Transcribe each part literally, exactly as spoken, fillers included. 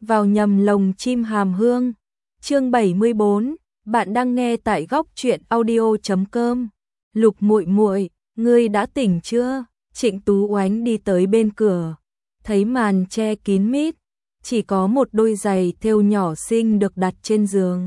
vào nhầm lồng chim hàm hương. Chương bảy mươi bốn, bạn đang nghe tại góc truyện audio chấm com. Lục muội muội, ngươi đã tỉnh chưa? Trịnh Tú Oánh đi tới bên cửa, thấy màn che kín mít, chỉ có một đôi giày thêu nhỏ xinh được đặt trên giường.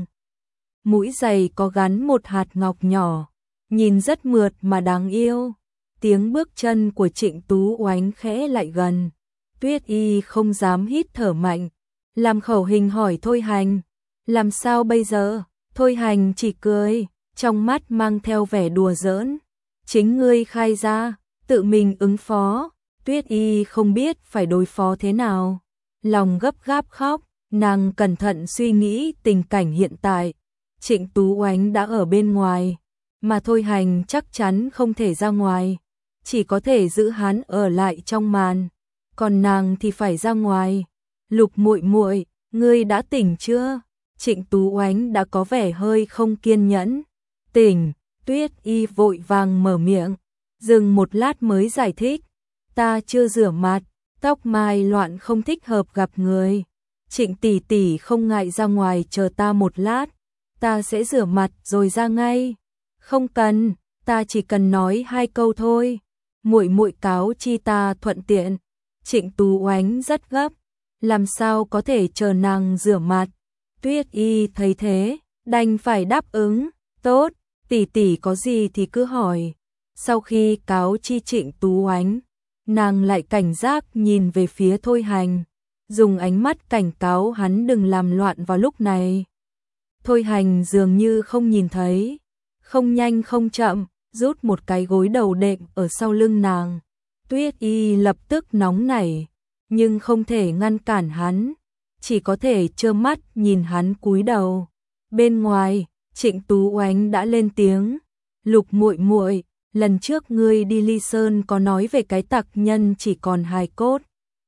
Mũi giày có gắn một hạt ngọc nhỏ, nhìn rất mượt mà đáng yêu. Tiếng bước chân của Trịnh Tú Oánh khẽ lại gần. Tuyết Y không dám hít thở mạnh, làm khẩu hình hỏi Thôi Hành, làm sao bây giờ? Thôi Hành chỉ cười, trong mắt mang theo vẻ đùa giỡn. Chính ngươi khai ra, tự mình ứng phó. Tuyết Y không biết phải đối phó thế nào, lòng gấp gáp khóc, nàng cẩn thận suy nghĩ tình cảnh hiện tại. Trịnh Tú Oánh đã ở bên ngoài, mà Thôi Hành chắc chắn không thể ra ngoài, chỉ có thể giữ hắn ở lại trong màn, còn nàng thì phải ra ngoài. Lục muội muội, ngươi đã tỉnh chưa? Trịnh Tú Oánh đã có vẻ hơi không kiên nhẫn. Tỉnh. Tuyết Y vội vàng mở miệng, dừng một lát mới giải thích, ta chưa rửa mặt, tóc mai loạn không thích hợp gặp người. Trịnh tỷ tỷ không ngại ra ngoài chờ ta một lát, ta sẽ rửa mặt rồi ra ngay. Không cần, ta chỉ cần nói hai câu thôi. Muội muội cáo chi ta thuận tiện. Trịnh Tú Oánh rất gấp, làm sao có thể chờ nàng rửa mặt. Tuyết Y thấy thế, đành phải đáp ứng, tốt, tỷ tỷ có gì thì cứ hỏi. Sau khi cáo chi Trịnh Tú Oánh, nàng lại cảnh giác nhìn về phía Thôi Hành, dùng ánh mắt cảnh cáo hắn đừng làm loạn vào lúc này. Thôi Hành dường như không nhìn thấy, không nhanh không chậm, rút một cái gối đầu đệm ở sau lưng nàng. Tuyết Y lập tức nóng nảy, nhưng không thể ngăn cản hắn, chỉ có thể trơ mắt nhìn hắn cúi đầu. Bên ngoài, Trịnh Tú Oánh đã lên tiếng, Lục muội muội, lần trước ngươi đi Ly Sơn có nói về cái tặc nhân chỉ còn hài cốt.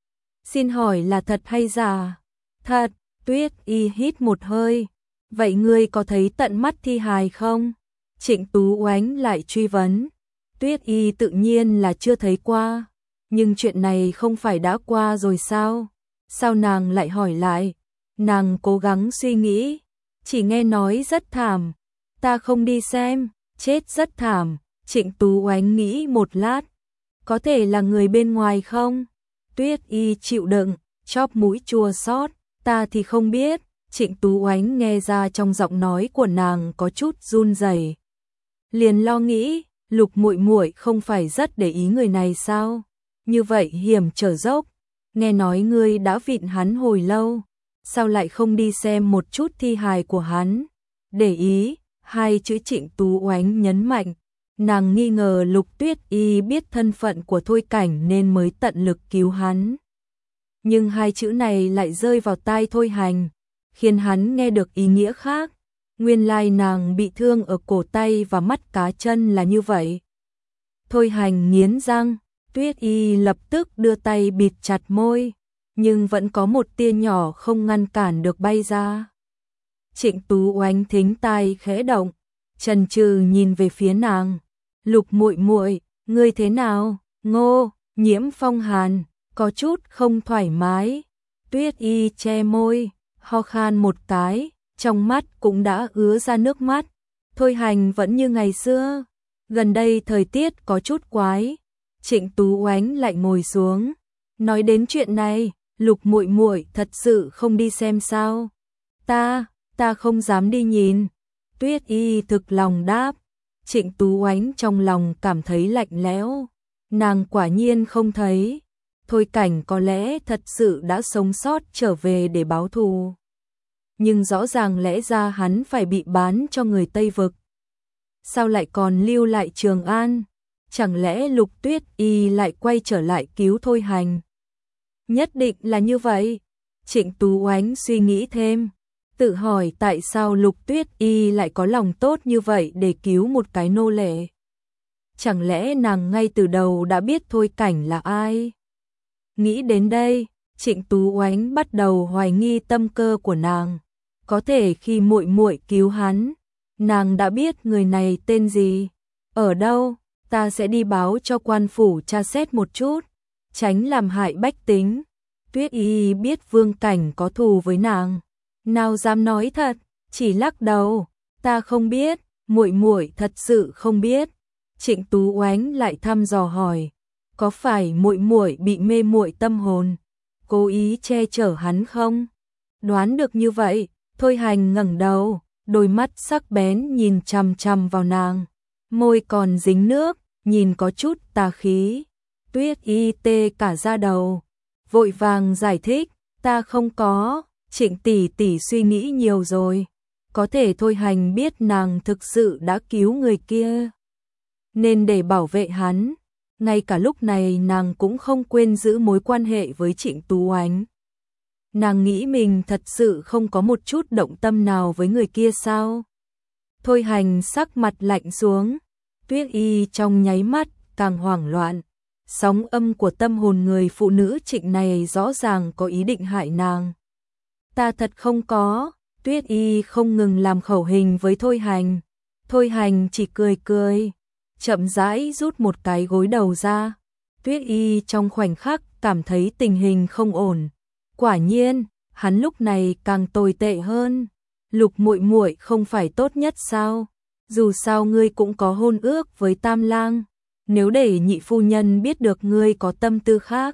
Xin hỏi là thật hay giả? Thật. Tuyết Y hít một hơi. Vậy ngươi có thấy tận mắt thi hài không? Trịnh Tú Oánh lại truy vấn. Tuyết Y tự nhiên là chưa thấy qua, nhưng chuyện này không phải đã qua rồi sao? Sao nàng lại hỏi lại? Nàng cố gắng suy nghĩ, chỉ nghe nói rất thảm. Ta không đi xem, chết rất thảm. Trịnh Tú Oánh nghĩ một lát, có thể là người bên ngoài không? Tuyết Y chịu đựng, chóp mũi chua xót, ta thì không biết. Trịnh Tú Oánh nghe ra trong giọng nói của nàng có chút run rẩy, liền lo nghĩ, Lục muội muội không phải rất để ý người này sao? Như vậy hiểm trở dốc, nghe nói ngươi đã vịn hắn hồi lâu, sao lại không đi xem một chút thi hài của hắn? Để ý, hai chữ Trịnh Tú Oánh nhấn mạnh, nàng nghi ngờ Lục Tuyết Y biết thân phận của Thôi Cảnh nên mới tận lực cứu hắn. Nhưng hai chữ này lại rơi vào tai Thôi Hành, khiến hắn nghe được ý nghĩa khác. Nguyên lai nàng bị thương ở cổ tay và mắt cá chân là như vậy. Thôi Hành nghiến răng, Tuyết Y lập tức đưa tay bịt chặt môi, nhưng vẫn có một tia nhỏ không ngăn cản được bay ra. Trịnh Tú Oánh thính tai khẽ động, chần chừ nhìn về phía nàng. Lục muội muội, ngươi thế nào? Ngô, Nhiễm phong hàn, có chút không thoải mái. Tuyết Y che môi, ho khan một cái, trong mắt cũng đã ứa ra nước mắt. Thôi Hành vẫn như ngày xưa, gần đây thời tiết có chút quái. Trịnh Tú Oánh lại ngồi xuống, nói đến chuyện này, Lục muội muội thật sự không đi xem sao? Ta, ta không dám đi nhìn. Tuyết Y thực lòng đáp. Trịnh Tú Oánh trong lòng cảm thấy lạnh lẽo, nàng quả nhiên không thấy. Thôi Cảnh có lẽ thật sự đã sống sót trở về để báo thù, nhưng rõ ràng lẽ ra hắn phải bị bán cho người Tây Vực. Sao lại còn lưu lại Trường An? Chẳng lẽ Lục Tuyết Y lại quay trở lại cứu Thôi Hành? Nhất định là như vậy. Trịnh Tú Oánh suy nghĩ thêm, tự hỏi tại sao Lục Tuyết Y lại có lòng tốt như vậy để cứu một cái nô lệ. Chẳng lẽ nàng ngay từ đầu đã biết Thôi Cảnh là ai? Nghĩ đến đây, Trịnh Tú Oánh bắt đầu hoài nghi tâm cơ của nàng. Có thể khi muội muội cứu hắn, nàng đã biết người này tên gì, ở đâu, ta sẽ đi báo cho quan phủ tra xét một chút, tránh làm hại bách tính. Tuyết Y biết Vương Cảnh có thù với nàng, nào dám nói thật, chỉ lắc đầu, ta không biết, muội muội thật sự không biết. Trịnh Tú Oánh lại thăm dò hỏi, có phải muội muội bị mê muội tâm hồn, cố ý che chở hắn không? Đoán được như vậy, Thôi Hành ngẩng đầu, đôi mắt sắc bén nhìn chằm chằm vào nàng, môi còn dính nước, nhìn có chút tà khí. Tuyết Y tê cả da đầu, vội vàng giải thích, ta không có, Trịnh tỷ tỷ suy nghĩ nhiều rồi. Có thể Thôi Hành biết nàng thực sự đã cứu người kia, nên để bảo vệ hắn, ngay cả lúc này nàng cũng không quên giữ mối quan hệ với Trịnh Tú Oánh. Nàng nghĩ mình thật sự không có một chút động tâm nào với người kia sao? Thôi Hành sắc mặt lạnh xuống, Tuyết Y trong nháy mắt càng hoảng loạn. Sóng âm của tâm hồn người phụ nữ Trịnh này rõ ràng có ý định hại nàng. Ta thật không có, Tuyết Y không ngừng làm khẩu hình với Thôi Hành. Thôi Hành chỉ cười cười, chậm rãi rút một cái gối đầu ra. Tuyết Y trong khoảnh khắc cảm thấy tình hình không ổn. Quả nhiên, hắn lúc này càng tồi tệ hơn. Lục muội muội không phải tốt nhất sao? Dù sao ngươi cũng có hôn ước với Tam Lang, nếu để nhị phu nhân biết được ngươi có tâm tư khác,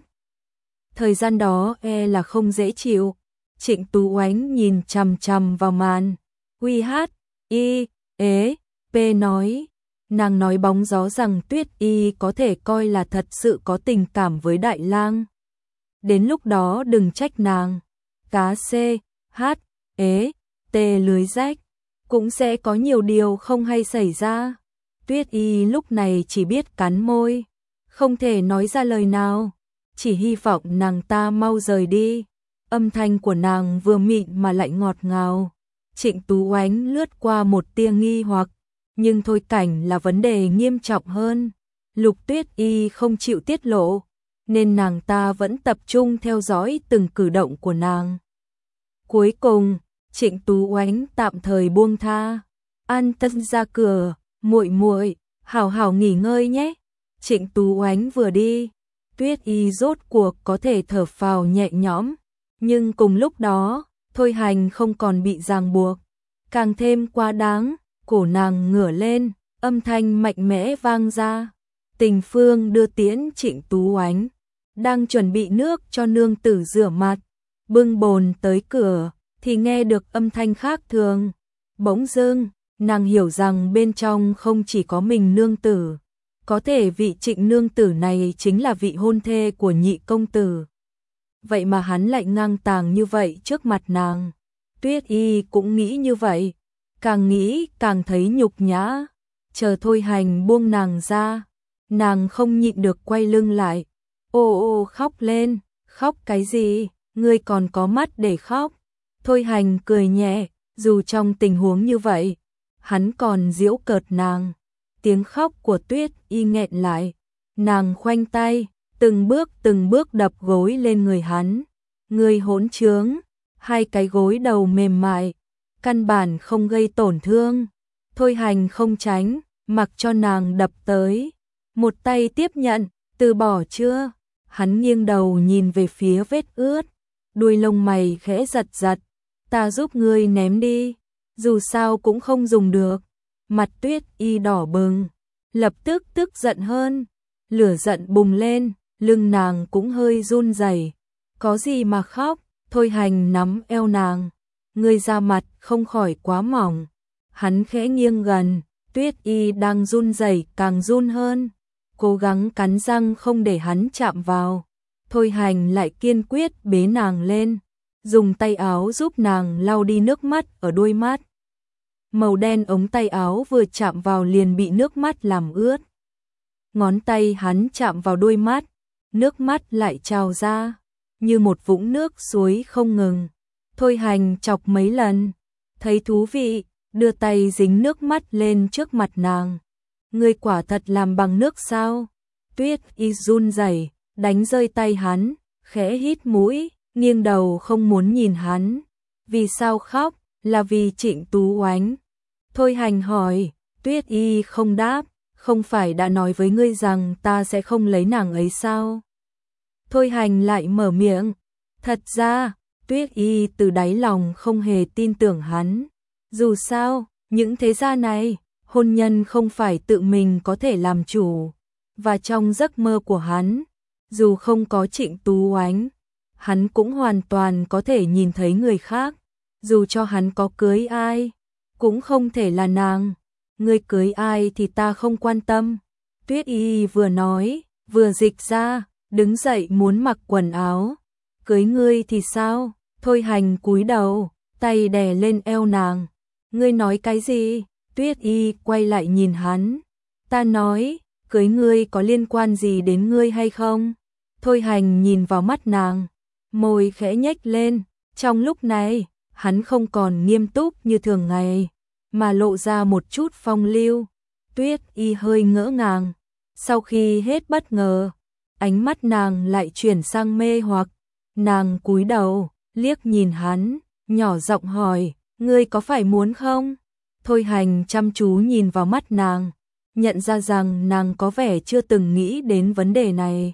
thời gian đó e là không dễ chịu. Trịnh Tú Oánh nhìn chằm chằm vào màn. Uy hát, y, ế, p nói. Nàng nói bóng gió rằng Tuyết Y có thể coi là thật sự có tình cảm với Đại Lang. Đến lúc đó đừng trách nàng. Cá c, hát, ế, t lưới rách. Cũng sẽ có nhiều điều không hay xảy ra. Tuyết Y lúc này chỉ biết cắn môi, không thể nói ra lời nào, chỉ hy vọng nàng ta mau rời đi. Âm thanh của nàng vừa mịn mà lại ngọt ngào. Trịnh Tú Oánh lướt qua một tia nghi hoặc, nhưng Thôi Cảnh là vấn đề nghiêm trọng hơn. Lục Tuyết Y không chịu tiết lộ, nên nàng ta vẫn tập trung theo dõi từng cử động của nàng. Cuối cùng, Trịnh Tú Oánh tạm thời buông tha. An Tân ra cửa, muội muội, hảo hảo nghỉ ngơi nhé. Trịnh Tú Oánh vừa đi, Tuyết Y rốt cuộc có thể thở phào nhẹ nhõm, nhưng cùng lúc đó, Thôi Hành không còn bị ràng buộc, càng thêm quá đáng. Cổ nàng ngửa lên, âm thanh mạnh mẽ vang ra. Tình Phương đưa tiễn Trịnh Tú Oánh, đang chuẩn bị nước cho nương tử rửa mặt, bưng bồn tới cửa thì nghe được âm thanh khác thường. Bỗng dưng, nàng hiểu rằng bên trong không chỉ có mình nương tử, có thể vị Trịnh nương tử này chính là vị hôn thê của nhị công tử. Vậy mà hắn lại ngang tàng như vậy trước mặt nàng. Tuyết Y cũng nghĩ như vậy, càng nghĩ càng thấy nhục nhã. Chờ Thôi Hành buông nàng ra, nàng không nhịn được quay lưng lại, ô ô khóc lên. Khóc cái gì, ngươi còn có mắt để khóc. Thôi Hành cười nhẹ, dù trong tình huống như vậy, hắn còn giễu cợt nàng. Tiếng khóc của Tuyết Y nghẹn lại, nàng khoanh tay, từng bước từng bước đập gối lên người hắn. Ngươi hỗn trướng. Hai cái gối đầu mềm mại, căn bản không gây tổn thương. Thôi Hành không tránh, mặc cho nàng đập tới. Một tay tiếp nhận, từ bỏ chưa? Hắn nghiêng đầu nhìn về phía vết ướt, đuôi lông mày khẽ giật giật. Ta giúp ngươi ném đi, dù sao cũng không dùng được. Mặt Tuyết Y đỏ bừng, lập tức tức giận hơn. Lửa giận bùng lên, lưng nàng cũng hơi run rẩy. Có gì mà khóc? Thôi Hành nắm eo nàng, ngươi da mặt không khỏi quá mỏng. Hắn khẽ nghiêng gần, Tuyết Y đang run rẩy càng run hơn, cố gắng cắn răng không để hắn chạm vào. Thôi Hành lại kiên quyết bế nàng lên, dùng tay áo giúp nàng lau đi nước mắt ở đôi mắt. Màu đen ống tay áo vừa chạm vào liền bị nước mắt làm ướt. Ngón tay hắn chạm vào đôi mắt, nước mắt lại trào ra, như một vũng nước suối không ngừng. Thôi Hành chọc mấy lần, thấy thú vị, đưa tay dính nước mắt lên trước mặt nàng. Ngươi quả thật làm bằng nước sao? Tuyết Y run rẩy, đánh rơi tay hắn, khẽ hít mũi, nghiêng đầu không muốn nhìn hắn. Vì sao khóc? Là vì Trịnh Tú Oánh. Thôi Hành hỏi. Tuyết Y không đáp. Không phải đã nói với ngươi rằng ta sẽ không lấy nàng ấy sao? Thôi Hành lại mở miệng. Thật ra, Tuyết Y từ đáy lòng không hề tin tưởng hắn. Dù sao, những thế gia này, hôn nhân không phải tự mình có thể làm chủ. Và trong giấc mơ của hắn, dù không có Trịnh Tú Oánh, hắn cũng hoàn toàn có thể nhìn thấy người khác. Dù cho hắn có cưới ai, cũng không thể là nàng. Ngươi cưới ai thì ta không quan tâm. Tuyết Y vừa nói, vừa dịch ra, đứng dậy muốn mặc quần áo. Cưới ngươi thì sao? Thôi Hành cúi đầu, tay đè lên eo nàng. Ngươi nói cái gì? Tuyết Y quay lại nhìn hắn. Ta nói, cưới ngươi có liên quan gì đến ngươi hay không? Thôi Hành nhìn vào mắt nàng, môi khẽ nhếch lên. Trong lúc này, hắn không còn nghiêm túc như thường ngày, mà lộ ra một chút phong lưu. Tuyết Y hơi ngỡ ngàng. Sau khi hết bất ngờ, ánh mắt nàng lại chuyển sang mê hoặc. Nàng cúi đầu, liếc nhìn hắn, nhỏ giọng hỏi, ngươi có phải muốn không? Thôi Hành chăm chú nhìn vào mắt nàng, nhận ra rằng nàng có vẻ chưa từng nghĩ đến vấn đề này.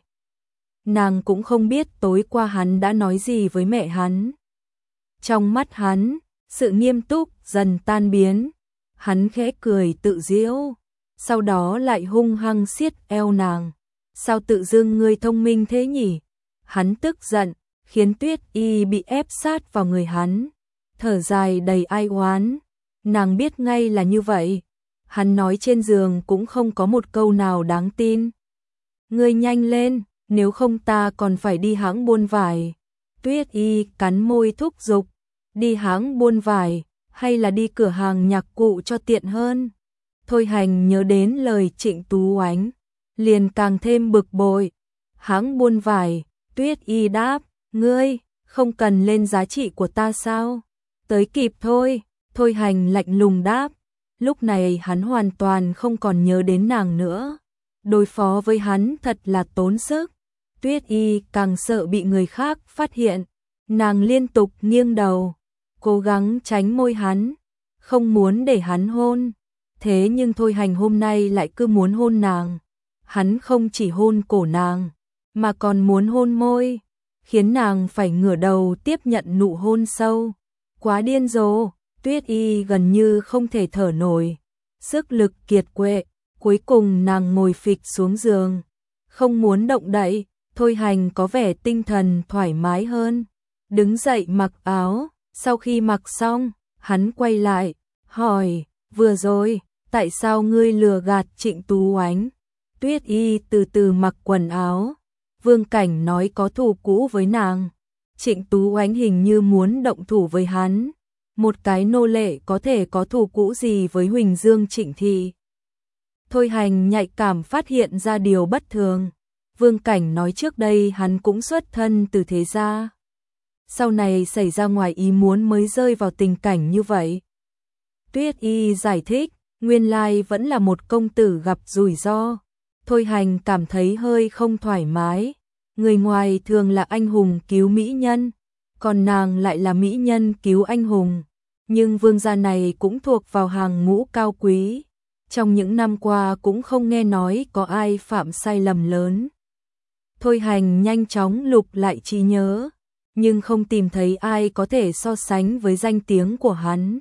Nàng cũng không biết tối qua hắn đã nói gì với mẹ hắn. Trong mắt hắn, sự nghiêm túc dần tan biến. Hắn khẽ cười tự giễu, sau đó lại hung hăng siết eo nàng. Sao tự dưng ngươi thông minh thế nhỉ? Hắn tức giận, khiến Tuyết Y bị ép sát vào người hắn, thở dài đầy ai oán. Nàng biết ngay là như vậy. Hắn nói trên giường cũng không có một câu nào đáng tin. Ngươi nhanh lên, nếu không ta còn phải đi hãng buôn vải. Tuyết Y cắn môi thúc giục, đi hãng buôn vải, hay là đi cửa hàng nhạc cụ cho tiện hơn. Thôi Hành nhớ đến lời Trịnh Tú Oánh, liền càng thêm bực bội. Hãng buôn vải, Tuyết Y đáp, ngươi, không cần lên giá trị của ta sao? Tới kịp thôi, Thôi Hành lạnh lùng đáp. Lúc này hắn hoàn toàn không còn nhớ đến nàng nữa. Đối phó với hắn thật là tốn sức. Tuyết Y càng sợ bị người khác phát hiện. Nàng liên tục nghiêng đầu, cố gắng tránh môi hắn, không muốn để hắn hôn. Thế nhưng Thôi Hành hôm nay lại cứ muốn hôn nàng. Hắn không chỉ hôn cổ nàng, mà còn muốn hôn môi, khiến nàng phải ngửa đầu tiếp nhận nụ hôn sâu. Quá điên rồ, Tuyết Y gần như không thể thở nổi, sức lực kiệt quệ, cuối cùng nàng ngồi phịch xuống giường, không muốn động đậy. Thôi Hành có vẻ tinh thần thoải mái hơn, đứng dậy mặc áo. Sau khi mặc xong, hắn quay lại, hỏi, vừa rồi, tại sao ngươi lừa gạt Trịnh Tú Oánh? Tuyết Y từ từ mặc quần áo. Vương Cảnh nói có thù cũ với nàng. Trịnh Tú Oánh hình như muốn động thủ với hắn. Một cái nô lệ có thể có thù cũ gì với Huỳnh Dương Trịnh Thị? Thôi Hành nhạy cảm phát hiện ra điều bất thường. Vương Cảnh nói trước đây hắn cũng xuất thân từ thế gia. Sau này xảy ra ngoài ý muốn mới rơi vào tình cảnh như vậy. Tuyết Y giải thích, nguyên lai vẫn là một công tử gặp rủi ro. Thôi Hành cảm thấy hơi không thoải mái. Người ngoài thường là anh hùng cứu mỹ nhân, còn nàng lại là mỹ nhân cứu anh hùng. Nhưng vương gia này cũng thuộc vào hàng ngũ cao quý. Trong những năm qua cũng không nghe nói có ai phạm sai lầm lớn. Thôi Hành nhanh chóng lục lại trí nhớ, nhưng không tìm thấy ai có thể so sánh với danh tiếng của hắn.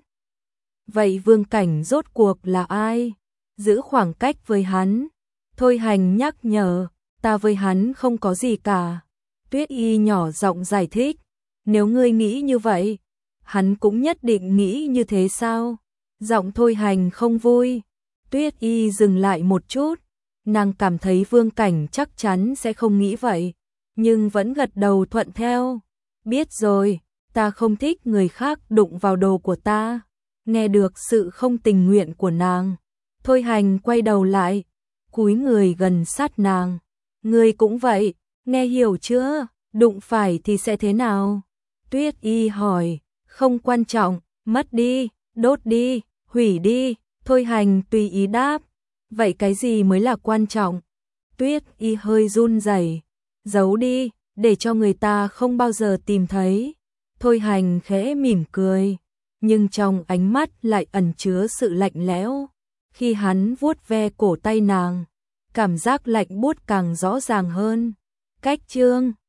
Vậy Vương Cảnh rốt cuộc là ai? Giữ khoảng cách với hắn. Thôi Hành nhắc nhở, ta với hắn không có gì cả. Tuyết Y nhỏ giọng giải thích, nếu ngươi nghĩ như vậy, hắn cũng nhất định nghĩ như thế sao? Giọng Thôi Hành không vui. Tuyết Y dừng lại một chút, nàng cảm thấy Vương Cảnh chắc chắn sẽ không nghĩ vậy, nhưng vẫn gật đầu thuận theo. Biết rồi, ta không thích người khác đụng vào đồ của ta. Nghe được sự không tình nguyện của nàng, Thôi Hành quay đầu lại, cúi người gần sát nàng. Ngươi cũng vậy, nghe hiểu chưa? Đụng phải thì sẽ thế nào? Tuyết Y hỏi, không quan trọng, mất đi, đốt đi, hủy đi. Thôi Hành tùy ý đáp, vậy cái gì mới là quan trọng? Tuyết Y hơi run rẩy, giấu đi, để cho người ta không bao giờ tìm thấy. Thôi Hành khẽ mỉm cười, nhưng trong ánh mắt lại ẩn chứa sự lạnh lẽo. Khi hắn vuốt ve cổ tay nàng, cảm giác lạnh buốt càng rõ ràng hơn. Cách chương